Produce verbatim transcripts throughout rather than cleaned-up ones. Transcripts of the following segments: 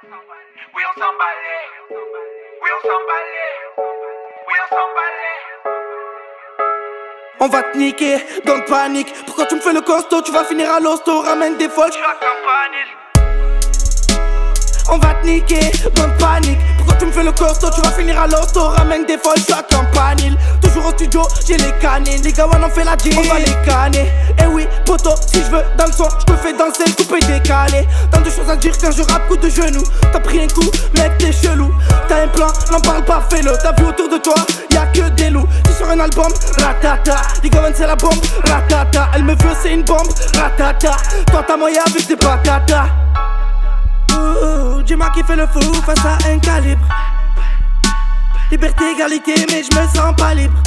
Oui, on s'emballait. Oui, on s'emballait. Oui, on s'emballait. On va te niquer, don't panique. Pourquoi tu me fais le costaud? Tu vas finir à l'hosto, ramène des folles. Je suis à Campanile. On va te niquer, don't panique. Pourquoi tu me fais le costaud? Tu vas finir à l'hosto, ramène des folles. Je suis à Campanile, toujours au studio, j'ai les canines. Les gars, on en fait la jean, on va les canner. Eh oui, poto, si je veux dans le son, je te fais danser le coupé décalé. Tant de choses à dire quand je rappe, coup de genou. T'as pris un coup, mec, t'es chelou. T'as un plan, n'en parle pas, fais-le. T'as vu autour de toi, y'a que des loups. Tu sur un album, ratata. Les gars, c'est la bombe, ratata. Elle me veut, c'est une bombe, ratata. Toi, t'as moyen avec des patatas. Ouh, dis-moi qui fait le fou face à un calibre. Liberté, égalité, mais je me sens pas libre.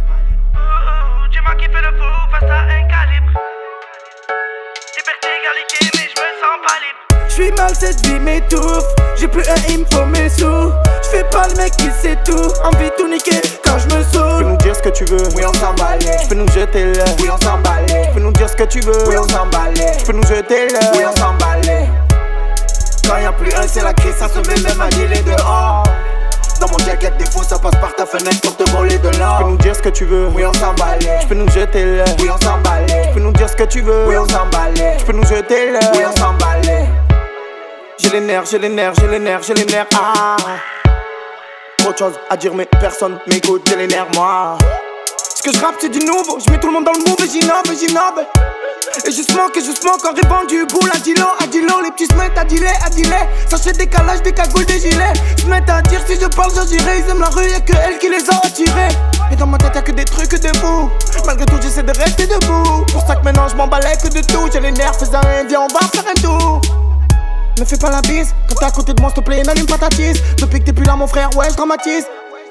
Ouh, dis-moi qui fait le fou face à un calibre. Liberté, égalité, mais je me sens pas libre. J'suis mal, cette vie m'étouffe. J'ai plus un, il me faut mes sous. J'fais pas le mec qui sait tout. Envie de tout niquer quand j'me Tu peux saoule. nous dire ce que tu veux, Oui, on s'emballait. tu peux nous jeter le. Oui, on s'emballait. Tu peux nous dire ce que tu veux, Oui, on s'emballait. tu peux nous jeter le. Oui, on s'emballait. Quand y'a plus un, c'est la crise, ça se met même à dealer dehors. Dans mon jacket, des fous, ça passe par ta fenêtre pour te voler de Tu peux l'or. nous dire ce que tu veux, Oui, on s'emballait. tu peux nous jeter le. Oui, on s'emballait. Tu peux nous dire ce que tu veux, Oui, on s'emballait. tu peux nous jeter le. Oui, on s'emballait. J'ai les nerfs, j'ai les nerfs, j'ai les nerfs, j'ai les nerfs. Ah. Trop de choses à dire, mais personne m'écoute, j'ai les nerfs, moi. Ce que je rappe, c'est du nouveau. Je mets tout le monde dans le move et j'innove, et j'innove. Et je smoke, et je smoke en répand du boule. À dilo, à dilo, les petits se mettent à dealer, à dealer. Sachet décalage, des cagoules, des gilets. Se mettent à dire si je parle, j'agirai. Ils aiment la rue, y'a que elle qui les a attirés. Et dans ma tête, y'a que des trucs de fou. Malgré tout, j'essaie de rester debout. Pour ça que maintenant, je m'emballais que de tout. J'ai les nerfs, fais un, viens, on va faire un tour. Me fais pas la bise, quand t'es à côté de moi, s'il te plaît, n'allume pas ta tisse. Depuis que t'es plus là, mon frère, ouais, je dramatise.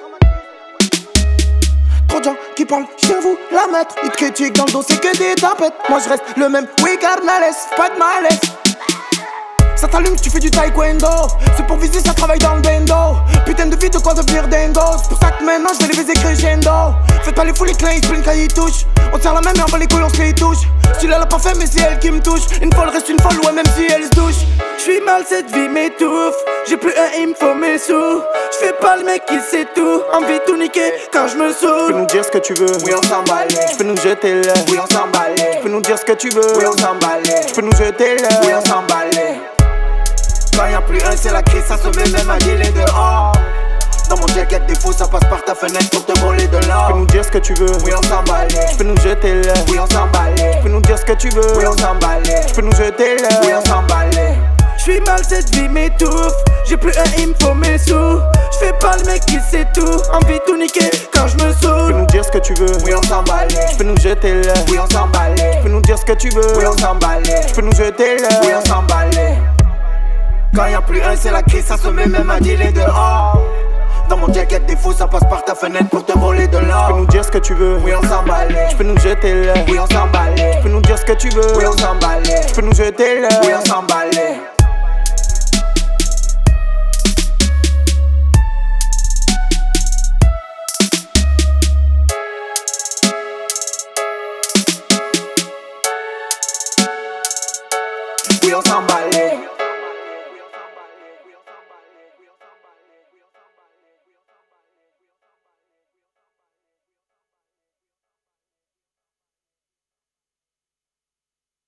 Trop de gens qui parlent chez vous, la mettre. Ils te critiquent dans le dos, c'est que des tapettes. Moi je reste le même, oui, carnales, pas de malaise. Ça t'allume, tu fais du taekwondo. C'est pour viser, ça travaille dans le bendo. Putain de vie, de quoi devenir dingo. C'est pour ça que maintenant je vais les viser crescendo. Faites pas les fous, les clins, ils se plaignent quand ils touchent. On tire la même et on va les couilles, on se les touche. Si elle a pas fait, mais c'est elle qui me touche. Une folle reste une folle, ouais, même si elle se douche. J'suis mal, cette vie m'étouffe. J'ai plus un, il me faut mes sous. J'fais pas le mec qui sait tout. Envie de tout niquer quand j'me Tu peux saoule. nous dire ce que tu veux, Oui, on s'emballait. tu peux nous jeter le. Oui, on s'emballait. Tu peux nous dire ce que tu veux, Oui, on s'emballait. tu peux nous jeter le. Oui, on s'emballait. Quand y'a plus un, c'est la crise, ça se met même à dealer dehors. Dans mon jacket, des fous, ça passe par ta fenêtre pour te voler de Tu peux l'or. nous dire ce que tu veux, Oui, on s'emballait. tu peux nous jeter le. Oui, on s'emballait. Tu peux nous dire ce que tu veux, Oui, on s'emballait. tu peux nous jeter le. Oui, on s'emballait. J'suis mal, cette vie m'étouffe. J'ai plus un, il me faut mes sous. J'fais pas le mec qui sait tout. Envie de tout niquer quand j'me Tu peux saoule. nous dire ce que tu veux, Oui, on s'emballait. tu peux nous jeter le. Oui, on s'emballait. Tu peux nous dire ce que tu veux, Oui, on s'emballait. tu peux nous jeter le. Oui, on s'emballait. Quand y'a plus un, c'est la crise, ça se met même à dealer dehors. Dans mon jacket, des fous, ça passe par ta fenêtre pour te voler de Tu peux l'or. nous dire ce que tu veux, Oui, on s'emballait. tu peux nous jeter le. Oui, on s'emballait. Tu peux nous dire ce que tu veux, Oui, on s'emballait. tu peux nous jeter le. Oui, on s'emballait. Oui, on s'emballait.